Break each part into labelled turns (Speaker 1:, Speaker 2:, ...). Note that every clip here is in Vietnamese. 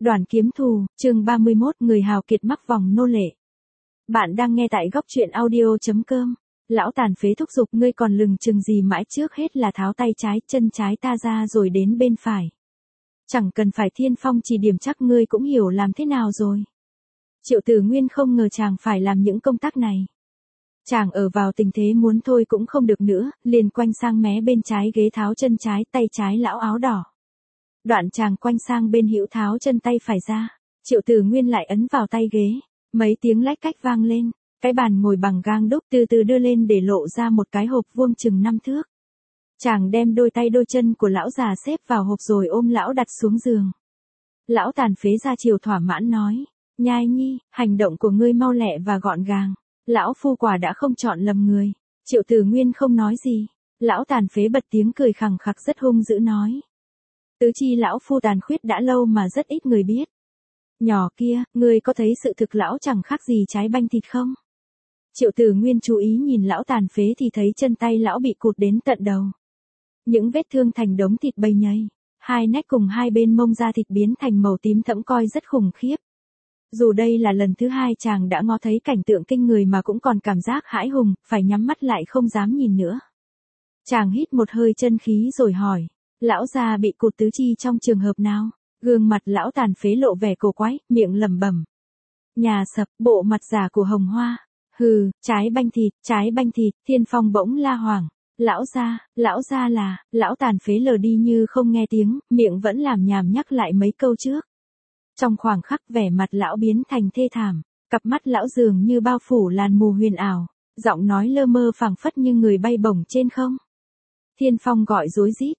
Speaker 1: Đoàn kiếm thù, chương 31, người hào kiệt mắc vòng nô lệ. Bạn đang nghe tại góc truyện audio.com. Lão tàn phế thúc giục, ngươi còn lừng chừng gì mãi, trước hết là tháo tay trái chân trái ta ra rồi đến bên phải. Chẳng cần phải Thiên Phong chỉ điểm, chắc ngươi cũng hiểu làm thế nào rồi. Triệu Tử Nguyên không ngờ chàng phải làm những công tác này. Chàng ở vào tình thế muốn thôi cũng không được nữa, liền quanh sang mé bên trái ghế tháo chân trái, tay trái lão áo đỏ. Đoạn chàng quanh sang bên hữu tháo chân tay phải ra, Triệu Tử Nguyên lại ấn vào tay ghế, mấy tiếng lách cách vang lên, cái bàn ngồi bằng gang đúc từ từ đưa lên để lộ ra một cái hộp vuông chừng 5 thước. Chàng đem đôi tay đôi chân của lão già xếp vào hộp rồi ôm lão đặt xuống giường. Lão tàn phế ra chiều thỏa mãn nói, nhai nhi, hành động của ngươi mau lẹ và gọn gàng, lão phu quả đã không chọn lầm người. Triệu Tử Nguyên không nói gì, lão tàn phế bật tiếng cười khằng khặc rất hung dữ nói. Tứ chi lão phu tàn khuyết đã lâu mà rất ít người biết. Nhỏ kia, ngươi có thấy sự thực lão chẳng khác gì trái banh thịt không? Triệu Tử Nguyên chú ý nhìn lão tàn phế thì thấy chân tay lão bị cụt đến tận đầu. Những vết thương thành đống thịt bầy nhầy, hai nách cùng hai bên mông da thịt biến thành màu tím thẫm coi rất khủng khiếp. Dù đây là lần thứ hai chàng đã ngó thấy cảnh tượng kinh người mà cũng còn cảm giác hãi hùng, phải nhắm mắt lại không dám nhìn nữa. Chàng hít một hơi chân khí rồi hỏi. Lão già bị cụt tứ chi trong trường hợp nào? Gương mặt lão tàn phế lộ vẻ cổ quái, miệng lẩm bẩm. Nhà sập, bộ mặt giả của Hồng Hoa. Hừ, trái banh thịt, Thiên Phong bỗng la hoảng. Lão gia là, lão tàn phế lờ đi như không nghe tiếng, miệng vẫn làm nhảm nhắc lại mấy câu trước. Trong khoảng khắc vẻ mặt lão biến thành thê thảm, cặp mắt lão dường như bao phủ làn mù huyền ảo, giọng nói lơ mơ phảng phất như người bay bổng trên không. Thiên Phong gọi rối rít.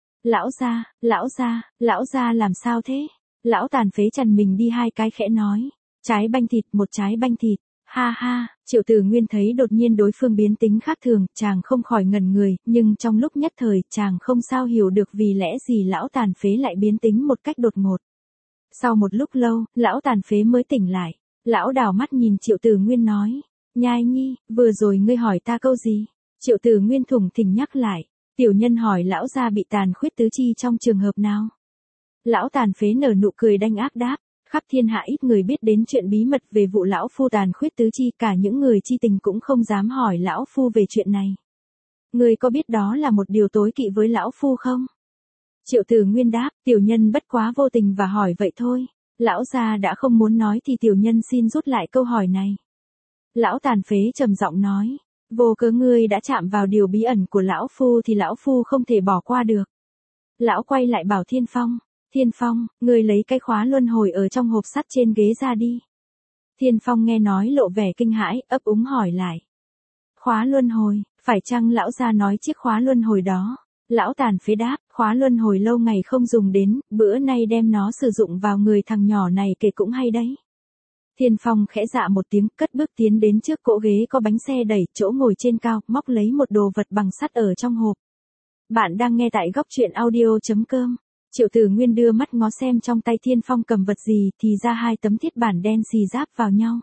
Speaker 1: Lão gia làm sao thế? Lão tàn phế chằn mình đi hai cái khẽ nói. Trái banh thịt, một trái banh thịt. Ha ha, Triệu Tử Nguyên thấy đột nhiên đối phương biến tính khác thường, chàng không khỏi ngẩn người, nhưng trong lúc nhất thời, chàng không sao hiểu được vì lẽ gì lão tàn phế lại biến tính một cách đột ngột. Sau một lúc lâu, lão tàn phế mới tỉnh lại. Lão đảo mắt nhìn Triệu Tử Nguyên nói. Nhai nhi, vừa rồi ngươi hỏi ta câu gì? Triệu Tử Nguyên thủng thỉnh nhắc lại. Tiểu nhân hỏi lão gia bị tàn khuyết tứ chi trong trường hợp nào? Lão tàn phế nở nụ cười đanh ác đáp, khắp thiên hạ ít người biết đến chuyện bí mật về vụ lão phu tàn khuyết tứ chi, cả những người chi tình cũng không dám hỏi lão phu về chuyện này. Ngươi có biết đó là một điều tối kỵ với lão phu không? Triệu Tử Nguyên đáp, tiểu nhân bất quá vô tình và hỏi vậy thôi. Lão gia đã không muốn nói thì tiểu nhân xin rút lại câu hỏi này. Lão tàn phế trầm giọng nói. Vô cớ ngươi đã chạm vào điều bí ẩn của lão phu thì lão phu không thể bỏ qua được. Lão quay lại bảo Thiên Phong, ngươi lấy cái khóa luân hồi ở trong hộp sắt trên ghế ra đi. Thiên Phong nghe nói lộ vẻ kinh hãi, ấp úng hỏi lại. Khóa luân hồi, phải chăng lão gia nói chiếc khóa luân hồi đó? Lão tàn phế đáp, khóa luân hồi lâu ngày không dùng đến, bữa nay đem nó sử dụng vào người thằng nhỏ này kể cũng hay đấy. Thiên Phong khẽ dạ một tiếng, cất bước tiến đến trước cỗ ghế có bánh xe đẩy, chỗ ngồi trên cao, móc lấy một đồ vật bằng sắt ở trong hộp. Bạn đang nghe tại góc truyện audio.com. Triệu Tử Nguyên đưa mắt ngó xem trong tay Thiên Phong cầm vật gì thì ra hai tấm thiết bản đen xì giáp vào nhau.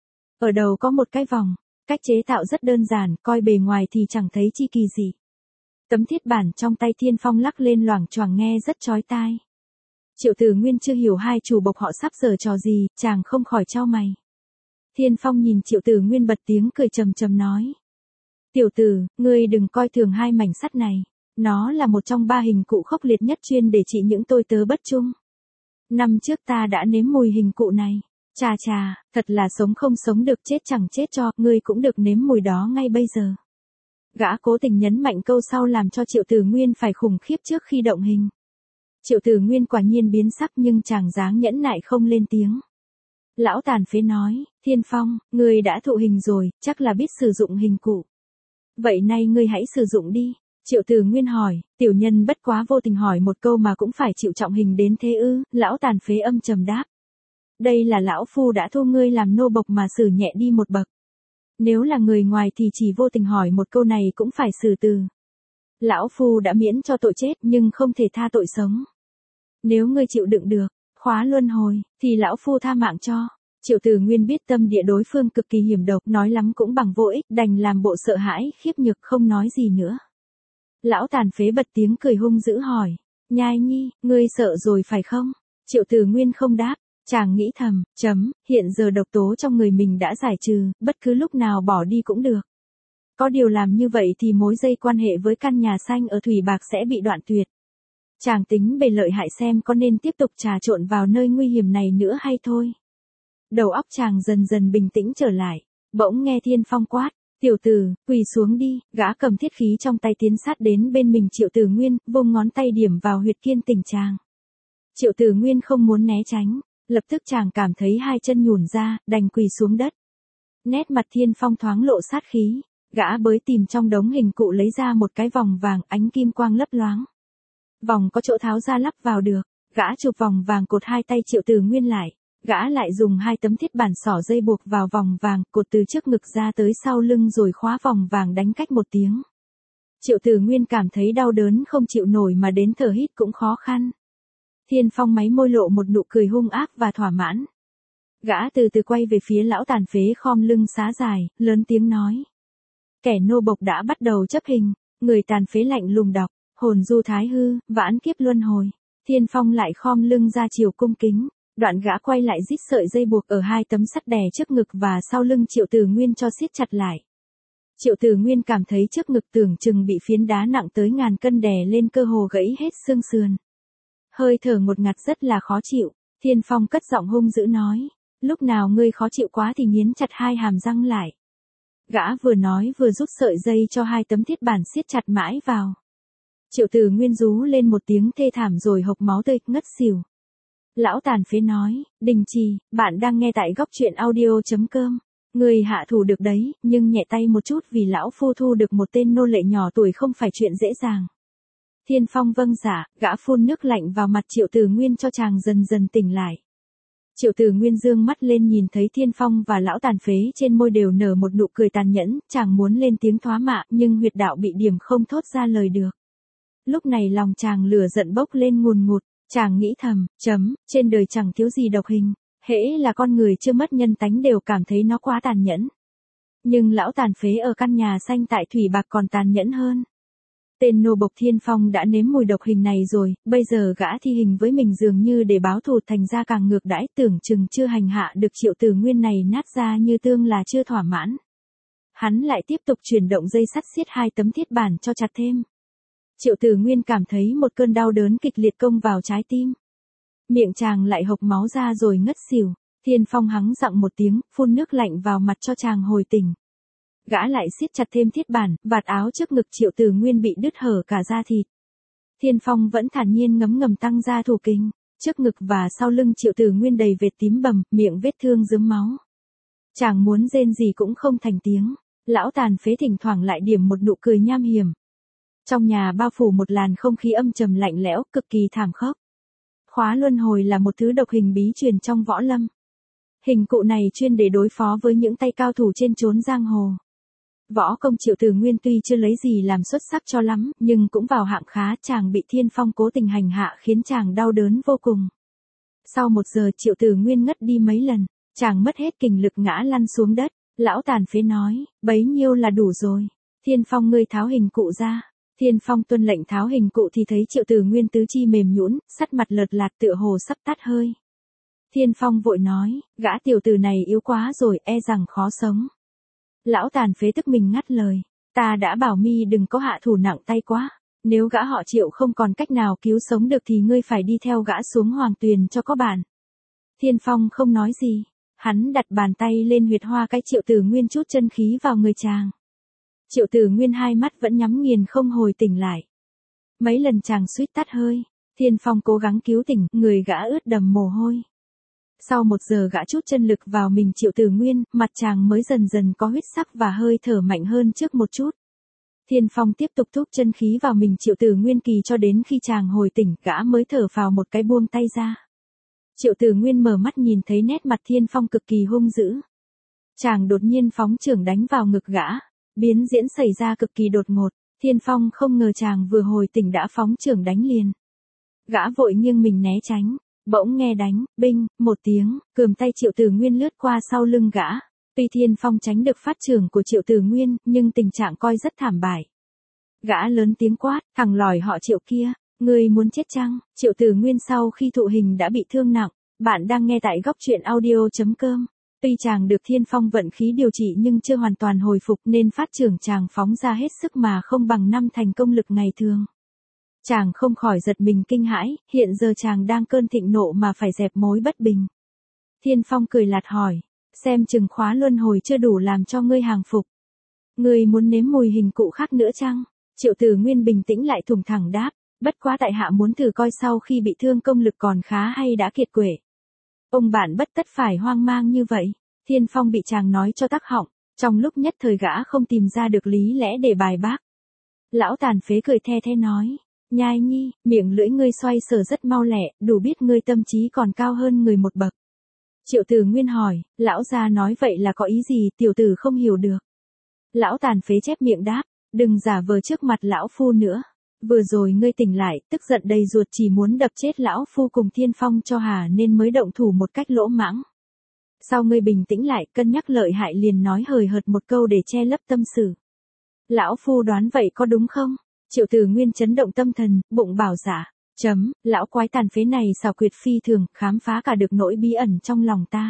Speaker 1: Ở đầu có một cái vòng, cách chế tạo rất đơn giản, coi bề ngoài thì chẳng thấy chi kỳ gì. Tấm thiết bản trong tay Thiên Phong lắc lên loảng choảng nghe rất chói tai. Triệu Tử Nguyên chưa hiểu hai chủ bộc họ sắp giở trò gì, chàng không khỏi chau mày. Thiên Phong nhìn Triệu Tử Nguyên bật tiếng cười trầm trầm nói. Tiểu tử, ngươi đừng coi thường hai mảnh sắt này. Nó là một trong ba hình cụ khốc liệt nhất chuyên để trị những tôi tớ bất trung. Năm trước ta đã nếm mùi hình cụ này. Chà, thật là sống không sống được, chết chẳng chết cho, ngươi cũng được nếm mùi đó ngay bây giờ. Gã cố tình nhấn mạnh câu sau làm cho Triệu Tử Nguyên phải khủng khiếp trước khi động hình. Triệu Tử Nguyên quả nhiên biến sắc nhưng chàng dáng nhẫn nại không lên tiếng. Lão tàn phế nói, Thiên Phong, ngươi đã thụ hình rồi, chắc là biết sử dụng hình cụ. Vậy nay ngươi hãy sử dụng đi. Triệu Tử Nguyên hỏi, tiểu nhân bất quá vô tình hỏi một câu mà cũng phải chịu trọng hình đến thế ư? Lão tàn phế âm trầm đáp. Đây là lão phu đã thu ngươi làm nô bộc mà xử nhẹ đi một bậc. Nếu là người ngoài thì chỉ vô tình hỏi một câu này cũng phải xử từ. Lão phu đã miễn cho tội chết nhưng không thể tha tội sống. Nếu ngươi chịu đựng được, khóa luân hồi, thì lão phu tha mạng cho. Triệu Tử Nguyên biết tâm địa đối phương cực kỳ hiểm độc, nói lắm cũng bằng vô ích, đành làm bộ sợ hãi, khiếp nhược không nói gì nữa. Lão tàn phế bật tiếng cười hung dữ hỏi. Nhai nhi, ngươi sợ rồi phải không? Triệu Tử Nguyên không đáp. Chàng nghĩ thầm, hiện giờ độc tố trong người mình đã giải trừ, bất cứ lúc nào bỏ đi cũng được. Có điều làm như vậy thì mối dây quan hệ với căn nhà xanh ở Thủy Bạc sẽ bị đoạn tuyệt. Chàng tính bề lợi hại xem có nên tiếp tục trà trộn vào nơi nguy hiểm này nữa hay thôi. Đầu óc chàng dần dần bình tĩnh trở lại, bỗng nghe Thiên Phong quát, tiểu tử, quỳ xuống đi, gã cầm thiết khí trong tay tiến sát đến bên mình Triệu Tử Nguyên, vung ngón tay điểm vào huyệt kiên tỉnh chàng. Triệu Tử Nguyên không muốn né tránh, lập tức chàng cảm thấy hai chân nhũn ra, đành quỳ xuống đất. Nét mặt Thiên Phong thoáng lộ sát khí, gã bới tìm trong đống hình cụ lấy ra một cái vòng vàng ánh kim quang lấp loáng. Vòng có chỗ tháo ra lắp vào được, gã chụp vòng vàng cột hai tay Triệu Tử Nguyên lại, gã lại dùng hai tấm thiết bản xỏ dây buộc vào vòng vàng, cột từ trước ngực ra tới sau lưng rồi khóa vòng vàng đánh cách một tiếng. Triệu Tử Nguyên cảm thấy đau đớn không chịu nổi mà đến thở hít cũng khó khăn. Thiên Phong máy môi lộ một nụ cười hung ác và thỏa mãn. Gã từ từ quay về phía lão tàn phế khom lưng xá dài, lớn tiếng nói. Kẻ nô bộc đã bắt đầu chấp hình, người tàn phế lạnh lùng đọc, hồn du thái hư, vãn kiếp luân hồi. Thiên Phong lại khom lưng ra chiều cung kính, đoạn gã quay lại rít sợi dây buộc ở hai tấm sắt đè trước ngực và sau lưng Triệu Tử Nguyên cho siết chặt lại. Triệu Tử Nguyên cảm thấy trước ngực tưởng chừng bị phiến đá nặng tới ngàn cân đè lên cơ hồ gãy hết xương sườn. Hơi thở ngột ngạt rất là khó chịu, Thiên Phong cất giọng hung dữ nói, lúc nào ngươi khó chịu quá thì nghiến chặt hai hàm răng lại. Gã vừa nói vừa rút sợi dây cho hai tấm thiết bản siết chặt mãi vào. Triệu Tử Nguyên rú lên một tiếng thê thảm rồi hộc máu tươi, ngất xỉu. Lão tàn phế nói, đình trì, bạn đang nghe tại góc truyện audio.com. Người hạ thủ được đấy, nhưng nhẹ tay một chút vì lão phu thu được một tên nô lệ nhỏ tuổi không phải chuyện dễ dàng. Thiên Phong vâng dạ, gã phun nước lạnh vào mặt Triệu Tử Nguyên cho chàng dần dần tỉnh lại. Triệu Tử Nguyên dương mắt lên nhìn thấy Thiên Phong và lão tàn phế trên môi đều nở một nụ cười tàn nhẫn, chàng muốn lên tiếng thoá mạ nhưng huyệt đạo bị điểm không thốt ra lời được. Lúc này lòng chàng lửa giận bốc lên ngùn ngụt, chàng nghĩ thầm, trên đời chẳng thiếu gì độc hình, hễ là con người chưa mất nhân tánh đều cảm thấy nó quá tàn nhẫn. Nhưng lão tàn phế ở căn nhà xanh tại Thủy Bạc còn tàn nhẫn hơn. Tên nô bộc Thiên Phong đã nếm mùi độc hình này rồi, bây giờ gã thi hình với mình dường như để báo thù, thành ra càng ngược đãi, tưởng chừng chưa hành hạ được Triệu Tử Nguyên này nát ra như tương là chưa thỏa mãn. Hắn lại tiếp tục chuyển động dây sắt siết hai tấm thiết bản cho chặt thêm. Triệu Tử Nguyên cảm thấy một cơn đau đớn kịch liệt công vào trái tim. Miệng chàng lại hộc máu ra rồi ngất xỉu. Thiên Phong hắng giọng một tiếng, phun nước lạnh vào mặt cho chàng hồi tỉnh. Gã lại siết chặt thêm thiết bản, vạt áo trước ngực Triệu Tử Nguyên bị đứt hở cả da thịt. Thiên Phong vẫn thản nhiên ngấm ngầm tăng ra thủ kinh, trước ngực và sau lưng Triệu Tử Nguyên đầy vệt tím bầm, miệng vết thương rớm máu. Chàng muốn rên gì cũng không thành tiếng, lão tàn phế thỉnh thoảng lại điểm một nụ cười nham hiểm. Trong nhà bao phủ một làn không khí âm trầm lạnh lẽo, cực kỳ thảm khốc. Khóa luân hồi là một thứ độc hình bí truyền trong võ lâm. Hình cụ này chuyên để đối phó với những tay cao thủ trên chốn giang hồ. Võ công Triệu Tử Nguyên tuy chưa lấy gì làm xuất sắc cho lắm, nhưng cũng vào hạng khá, chàng bị Thiên Phong cố tình hành hạ khiến chàng đau đớn vô cùng. Sau 1 giờ Triệu Tử Nguyên ngất đi mấy lần, chàng mất hết kình lực ngã lăn xuống đất, lão tàn phế nói, bấy nhiêu là đủ rồi. Thiên Phong ngươi tháo hình cụ ra. Thiên Phong tuân lệnh tháo hình cụ thì thấy Triệu Tử Nguyên tứ chi mềm nhũn, sắc mặt lợt lạt tựa hồ sắp tắt hơi. Thiên Phong vội nói, gã tiểu tử này yếu quá rồi, e rằng khó sống. Lão tàn phế tức mình ngắt lời, ta đã bảo mi đừng có hạ thủ nặng tay quá, nếu gã họ Triệu không còn cách nào cứu sống được thì ngươi phải đi theo gã xuống Hoàng Tuyền cho có bản. Thiên Phong không nói gì, hắn đặt bàn tay lên huyệt hoa cái Triệu Tử Nguyên chút chân khí vào người chàng. Triệu Tử Nguyên hai mắt vẫn nhắm nghiền không hồi tỉnh lại. Mấy lần chàng suýt tắt hơi, Thiên Phong cố gắng cứu tỉnh, người gã ướt đầm mồ hôi. Sau 1 giờ gã chút chân lực vào mình Triệu Tử Nguyên, mặt chàng mới dần dần có huyết sắc và hơi thở mạnh hơn trước một chút. Thiên Phong tiếp tục thúc chân khí vào mình Triệu Tử Nguyên kỳ cho đến khi chàng hồi tỉnh, gã mới thở phào một cái buông tay ra. Triệu Tử Nguyên mở mắt nhìn thấy nét mặt Thiên Phong cực kỳ hung dữ. Chàng đột nhiên phóng chưởng đánh vào ngực gã. Biến diễn xảy ra cực kỳ đột ngột, Thiên Phong không ngờ chàng vừa hồi tỉnh đã phóng chưởng đánh liền. Gã vội nghiêng mình né tránh, bỗng nghe đánh, binh, một tiếng, cườm tay Triệu Tử Nguyên lướt qua sau lưng gã. Tuy Thiên Phong tránh được phát chưởng của Triệu Tử Nguyên, nhưng tình trạng coi rất thảm bại. Gã lớn tiếng quát, thằng lòi họ Triệu kia, ngươi muốn chết chăng? Triệu Tử Nguyên sau khi thụ hình đã bị thương nặng, Bạn đang nghe tại góc truyện audio.com. Tuy chàng được Thiên Phong vận khí điều trị nhưng chưa hoàn toàn hồi phục nên phát trưởng chàng phóng ra hết sức mà không bằng năm thành công lực ngày thường. Chàng không khỏi giật mình kinh hãi, hiện giờ chàng đang cơn thịnh nộ mà phải dẹp mối bất bình. Thiên Phong cười lạt hỏi, xem chừng khóa luân hồi chưa đủ làm cho ngươi hàng phục. Ngươi muốn nếm mùi hình cụ khác nữa chăng? Triệu Tử Nguyên bình tĩnh lại thủng thẳng đáp, bất quá tại hạ muốn thử coi sau khi bị thương công lực còn khá hay đã kiệt quệ. Ông bạn bất tất phải hoang mang như vậy. Thiên Phong bị chàng nói cho tắc họng, trong lúc nhất thời gã không tìm ra được lý lẽ để bài bác. Lão tàn phế cười the the nói, nhai nhi, miệng lưỡi ngươi xoay sở rất mau lẹ, đủ biết ngươi tâm trí còn cao hơn người một bậc. Triệu Tử Nguyên hỏi, lão gia nói vậy là có ý gì, tiểu tử không hiểu được. Lão tàn phế chép miệng đáp, đừng giả vờ trước mặt lão phu nữa. Vừa rồi ngươi tỉnh lại, tức giận đầy ruột chỉ muốn đập chết lão phu cùng Thiên Phong cho hà nên mới động thủ một cách lỗ mãng. Sau ngươi bình tĩnh lại, cân nhắc lợi hại liền nói hời hợt một câu để che lấp tâm sự. Lão phu đoán vậy có đúng không? Triệu Tử Nguyên chấn động tâm thần, bụng bảo dạ. Lão quái tàn phế này xảo quyệt phi thường, khám phá cả được nỗi bí ẩn trong lòng ta.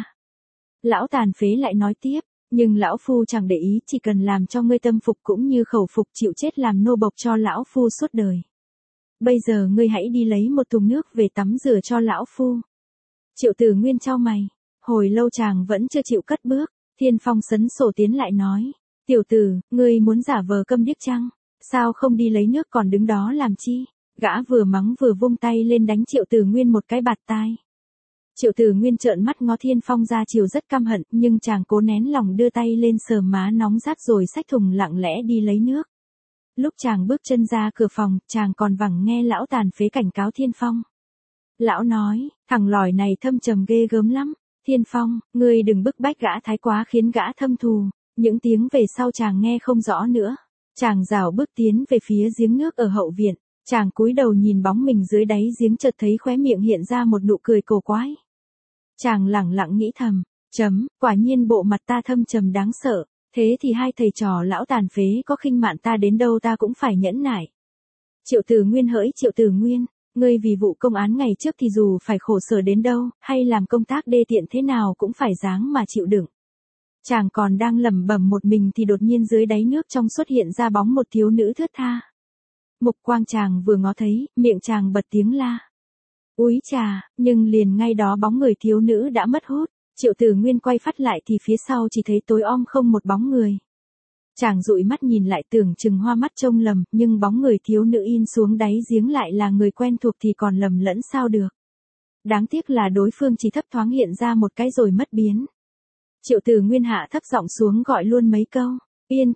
Speaker 1: Lão tàn phế lại nói tiếp, nhưng lão phu chẳng để ý, chỉ cần làm cho ngươi tâm phục cũng như khẩu phục chịu chết làm nô bộc cho lão phu suốt đời. Bây giờ ngươi hãy đi lấy một thùng nước về tắm rửa cho lão phu. Triệu Tử Nguyên chau mày, hồi lâu chàng vẫn chưa chịu cất bước. Thiên Phong sấn sổ tiến lại nói, tiểu tử, ngươi muốn giả vờ câm điếc chăng? Sao không đi lấy nước còn đứng đó làm chi? Gã vừa mắng vừa vung tay lên đánh Triệu Tử Nguyên một cái bạt tai. Triệu Tử Nguyên trợn mắt ngó Thiên Phong ra chiều rất căm hận, nhưng chàng cố nén lòng đưa tay lên sờ má nóng rát rồi xách thùng lặng lẽ đi lấy nước. Lúc chàng bước chân ra cửa phòng, chàng còn vẳng nghe lão tàn phế cảnh cáo Thiên Phong. Lão nói, thằng lòi này thâm trầm ghê gớm lắm. Thiên Phong, ngươi đừng bức bách gã thái quá khiến gã thâm thù. Những tiếng về sau chàng nghe không rõ nữa. Chàng rảo bước tiến về phía giếng nước ở hậu viện. Chàng cúi đầu nhìn bóng mình dưới đáy giếng chợt thấy khóe miệng hiện ra một nụ cười cổ quái. Chàng lẳng lặng nghĩ thầm, quả nhiên bộ mặt ta thâm trầm đáng sợ, thế thì hai thầy trò lão tàn phế có khinh mạn ta đến đâu ta cũng phải nhẫn nại. Triệu Tử Nguyên hỡi Triệu Tử Nguyên, ngươi vì vụ công án ngày trước thì dù phải khổ sở đến đâu, hay làm công tác đê tiện thế nào cũng phải dáng mà chịu đựng. Chàng còn đang lẩm bẩm một mình thì đột nhiên dưới đáy nước trong xuất hiện ra bóng một thiếu nữ thướt tha. Mục quang chàng vừa ngó thấy, miệng chàng bật tiếng la. Úi chà, nhưng liền ngay đó bóng người thiếu nữ đã mất hút. Triệu Tử Nguyên quay phát lại thì phía sau chỉ thấy tối om không một bóng người. Chàng dụi mắt nhìn lại tưởng chừng hoa mắt trông lầm, nhưng bóng người thiếu nữ in xuống đáy giếng lại là người quen thuộc thì còn lầm lẫn sao được. Đáng tiếc là đối phương chỉ thấp thoáng hiện ra một cái rồi mất biến. Triệu Tử Nguyên hạ thấp giọng xuống gọi luôn mấy câu. Yên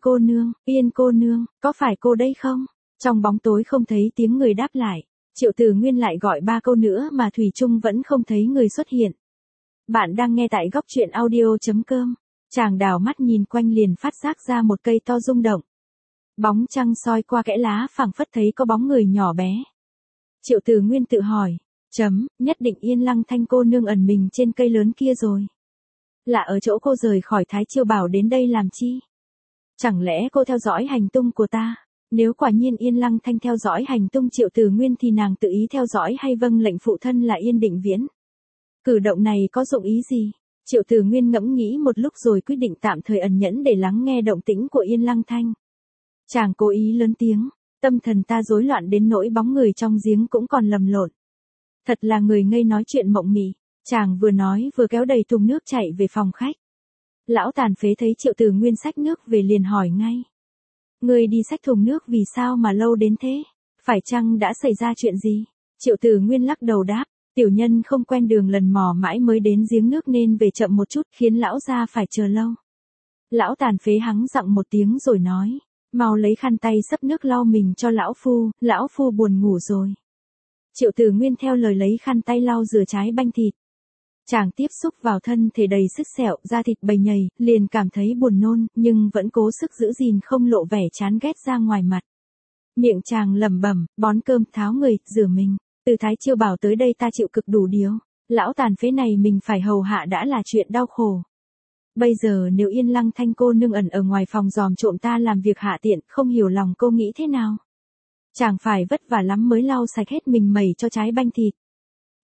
Speaker 1: cô nương, có phải cô đây không? Trong bóng tối không thấy tiếng người đáp lại. Triệu Tử Nguyên lại gọi 3 câu nữa mà thủy chung vẫn không thấy người xuất hiện. Bạn đang nghe tại góc truyện audio.com. Chàng đảo mắt nhìn quanh liền phát giác ra một cây to rung động. Bóng trăng soi qua kẽ lá phảng phất thấy có bóng người nhỏ bé. Triệu Tử Nguyên tự hỏi, nhất định Yên Lăng Thanh cô nương ẩn mình trên cây lớn kia rồi. Là ở chỗ cô rời khỏi Thái Chiêu Bảo đến đây làm chi? Chẳng lẽ cô theo dõi hành tung của ta? Nếu quả nhiên Yên Lăng Thanh theo dõi hành tung Triệu Tử Nguyên thì nàng tự ý theo dõi hay vâng lệnh phụ thân là Yên Định Viễn? Cử động này có dụng ý gì? Triệu Tử Nguyên ngẫm nghĩ một lúc rồi quyết định tạm thời ẩn nhẫn để lắng nghe động tĩnh của Yên Lăng Thanh. Chàng cố ý lớn tiếng, tâm thần ta rối loạn đến nỗi bóng người trong giếng cũng còn lầm lộn. Thật là người ngây nói chuyện mộng mị. Chàng vừa nói vừa kéo đầy thùng nước chạy về phòng khách. Lão tàn phế thấy Triệu Tử Nguyên xách nước về liền hỏi ngay. Ngươi đi xách thùng nước vì sao mà lâu đến thế? Phải chăng đã xảy ra chuyện gì? Triệu Tử Nguyên lắc đầu đáp, tiểu nhân không quen đường lần mò mãi mới đến giếng nước nên về chậm một chút khiến lão gia phải chờ lâu. Lão tàn phế hắng giọng một tiếng rồi nói, mau lấy khăn tay xấp nước lau mình cho lão phu buồn ngủ rồi. Triệu Tử Nguyên theo lời lấy khăn tay lau rửa trái banh thịt. Chàng tiếp xúc vào thân thể đầy sức sẹo, da thịt bầy nhầy, liền cảm thấy buồn nôn, nhưng vẫn cố sức giữ gìn không lộ vẻ chán ghét ra ngoài mặt. Miệng chàng lẩm bẩm, bón cơm, tháo người, rửa mình. Từ Thái Chiêu Bảo tới đây ta chịu cực đủ điều. Lão tàn phế này mình phải hầu hạ đã là chuyện đau khổ. Bây giờ nếu Yên Lăng Thanh cô nương ẩn ở ngoài phòng dòm trộm ta làm việc hạ tiện, không hiểu lòng cô nghĩ thế nào. Chàng phải vất vả lắm mới lau sạch hết mình mẩy cho trái banh thịt.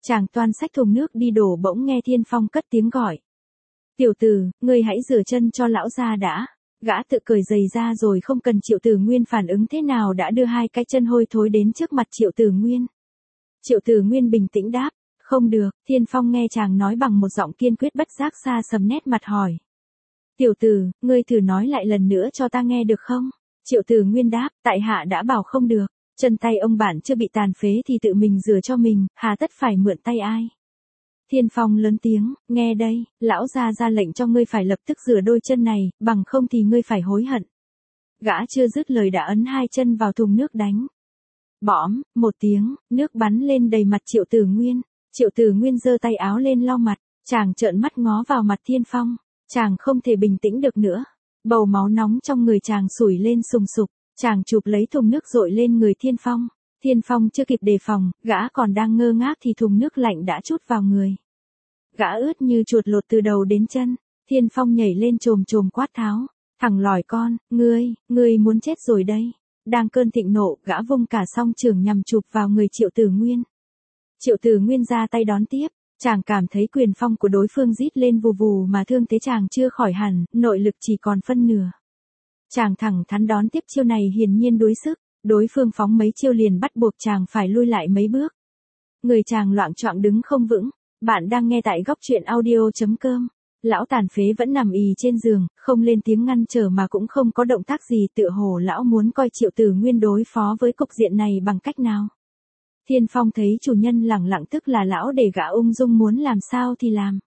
Speaker 1: Chàng toan xách thùng nước đi đổ bỗng nghe Thiên Phong cất tiếng gọi. Tiểu tử, ngươi hãy rửa chân cho lão gia đã. Gã tự cởi giày ra rồi không cần Triệu Tử Nguyên phản ứng thế nào đã đưa hai cái chân hôi thối đến trước mặt Triệu Tử Nguyên. Triệu Tử Nguyên bình tĩnh đáp, không được. Thiên Phong nghe chàng nói bằng một giọng kiên quyết bất giác xa sầm nét mặt hỏi. Tiểu tử, ngươi thử nói lại lần nữa cho ta nghe được không? Triệu Tử Nguyên đáp, tại hạ đã bảo không được. Chân tay ông bạn chưa bị tàn phế thì tự mình rửa cho mình, hà tất phải mượn tay ai? Thiên Phong lớn tiếng, nghe đây, lão gia ra lệnh cho ngươi phải lập tức rửa đôi chân này, bằng không thì ngươi phải hối hận. Gã chưa dứt lời đã ấn hai chân vào thùng nước đánh. Bõm, một tiếng, nước bắn lên đầy mặt Triệu Tử Nguyên. Triệu Tử Nguyên giơ tay áo lên lau mặt, chàng trợn mắt ngó vào mặt Thiên Phong. Chàng không thể bình tĩnh được nữa. Bầu máu nóng trong người chàng sủi lên sùng sục, chàng chụp lấy thùng nước dội lên người Thiên Phong. Thiên Phong chưa kịp đề phòng, gã còn đang ngơ ngác thì thùng nước lạnh đã trút vào người. Gã ướt như chuột lột từ đầu đến chân. Thiên Phong nhảy lên chồm chồm quát tháo. Thằng lòi con, ngươi muốn chết rồi đây. Đang cơn thịnh nộ, gã vung cả song chưởng nhằm chụp vào người Triệu Tử Nguyên. Triệu Tử Nguyên ra tay đón tiếp. Chàng cảm thấy quyền phong của đối phương rít lên vù vù mà thương thế chàng chưa khỏi hẳn, nội lực chỉ còn phân nửa. Chàng thẳng thắn đón tiếp chiêu này hiển nhiên đuối sức. Đối phương phóng mấy chiêu liền bắt buộc chàng phải lui lại mấy bước. Người chàng loạng choạng đứng không vững. Bạn đang nghe tại góc truyện audio.com. Lão tàn phế vẫn nằm ì trên giường, không lên tiếng ngăn trở mà cũng không có động tác gì, tựa hồ lão muốn coi Triệu Tử Nguyên đối phó với cục diện này bằng cách nào. Thiên Phong thấy chủ nhân lẳng lặng tức là lão để gã ung dung muốn làm sao thì làm.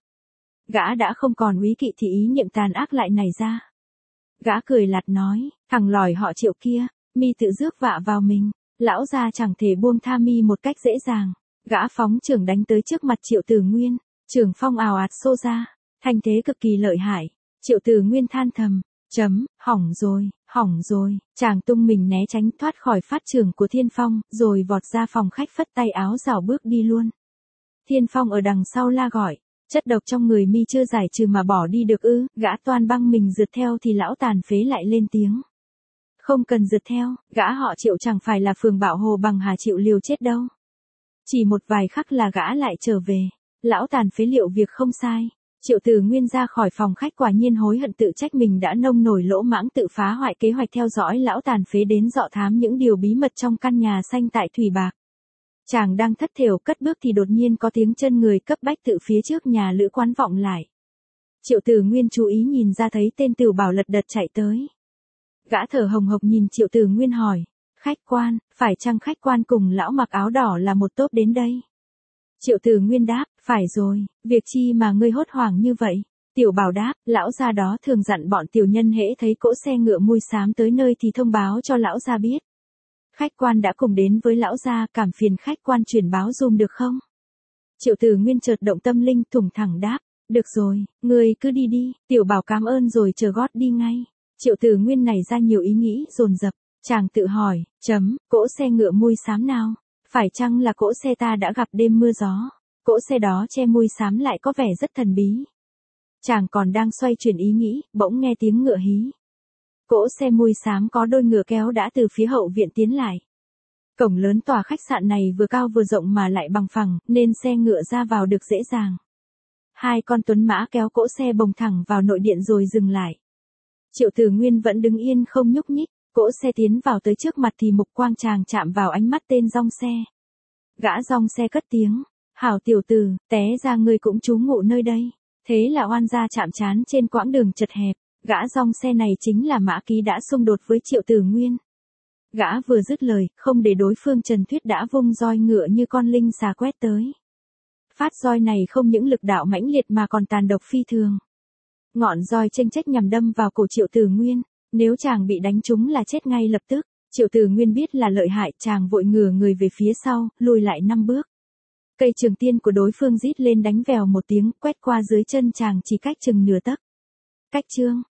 Speaker 1: Gã đã không còn úy kỵ thì ý niệm tàn ác lại nảy ra. Gã cười lạt nói, thằng lòi họ Triệu kia, mi tự rước vạ vào mình, lão gia chẳng thể buông tha mi một cách dễ dàng. Gã phóng chưởng đánh tới trước mặt Triệu Tử Nguyên, chưởng phong ào ạt xô ra, thanh thế cực kỳ lợi hại. Triệu Tử Nguyên than thầm, hỏng rồi, chàng tung mình né tránh thoát khỏi phát chưởng của Thiên Phong, rồi vọt ra phòng khách phất tay áo rảo bước đi luôn. Thiên Phong ở đằng sau la gọi, chất độc trong người mi chưa giải trừ mà bỏ đi được ư? Gã toan băng mình rượt theo thì lão tàn phế lại lên tiếng. Không cần rượt theo, gã họ Triệu chẳng phải là phường bạo hồ bằng hà chịu liều chết đâu. Chỉ một vài khắc là gã lại trở về. Lão tàn phế liệu việc không sai. Triệu Tử Nguyên ra khỏi phòng khách quả nhiên hối hận tự trách mình đã nông nổi lỗ mãng tự phá hoại kế hoạch theo dõi lão tàn phế đến dọ thám những điều bí mật trong căn nhà xanh tại Thủy Bạc. Chàng đang thất thểu cất bước thì đột nhiên có tiếng chân người cấp bách tự phía trước nhà lữ quán vọng lại. Triệu Tử Nguyên chú ý nhìn ra thấy tên Tửu Bảo lật đật chạy tới. Gã thở hồng hộc nhìn Triệu Tử Nguyên hỏi, khách quan, phải chăng khách quan cùng lão mặc áo đỏ là một tốp đến đây? Triệu Tử Nguyên đáp, phải rồi, việc chi mà ngươi hốt hoảng như vậy? Tiểu Bảo đáp, lão gia đó thường dặn bọn tiểu nhân hễ thấy cỗ xe ngựa mui xám tới nơi thì thông báo cho lão gia biết. Khách quan đã cùng đến với lão gia, cảm phiền khách quan chuyển báo dùm được không? Triệu Tử Nguyên chợt động tâm linh thủng thẳng đáp, được rồi, ngươi cứ đi đi. Tiểu Bảo cảm ơn rồi chờ gót đi ngay. Triệu Tử Nguyên nảy ra nhiều ý nghĩ dồn dập, chàng tự hỏi, cỗ xe ngựa mui xám nào? Phải chăng là cỗ xe ta đã gặp đêm mưa gió? Cỗ xe đó che mui xám lại có vẻ rất thần bí. Chàng còn đang xoay chuyển ý nghĩ, bỗng nghe tiếng ngựa hí. Cỗ xe mui xám có đôi ngựa kéo đã từ phía hậu viện tiến lại. Cổng lớn tòa khách sạn này vừa cao vừa rộng mà lại bằng phẳng, nên xe ngựa ra vào được dễ dàng. Hai con tuấn mã kéo cỗ xe bồng thẳng vào nội điện rồi dừng lại. Triệu Tử Nguyên vẫn đứng yên không nhúc nhích. Cỗ xe tiến vào tới trước mặt thì mục quang chàng chạm vào ánh mắt tên rong xe. Gã rong xe cất tiếng, hảo tiểu tử, té ra ngươi cũng trú ngụ nơi đây. Thế là oan gia chạm trán trên quãng đường chật hẹp. Gã rong xe này chính là Mã Ký đã xung đột với Triệu Tử Nguyên. Gã vừa dứt lời, không để đối phương Trần Thuyết đã vung roi ngựa như con linh xà quét tới. Phát roi này không những lực đạo mãnh liệt mà còn tàn độc phi thường. Ngọn roi chênh chách nhằm đâm vào cổ Triệu Tử Nguyên. Nếu chàng bị đánh trúng là chết ngay lập tức. Triệu Tử Nguyên biết là lợi hại, chàng vội ngửa người về phía sau, lùi lại 5 bước. Cây trường tiên của đối phương rít lên đánh vèo một tiếng, quét qua dưới chân chàng chỉ cách chừng nửa tấc. Cách chương,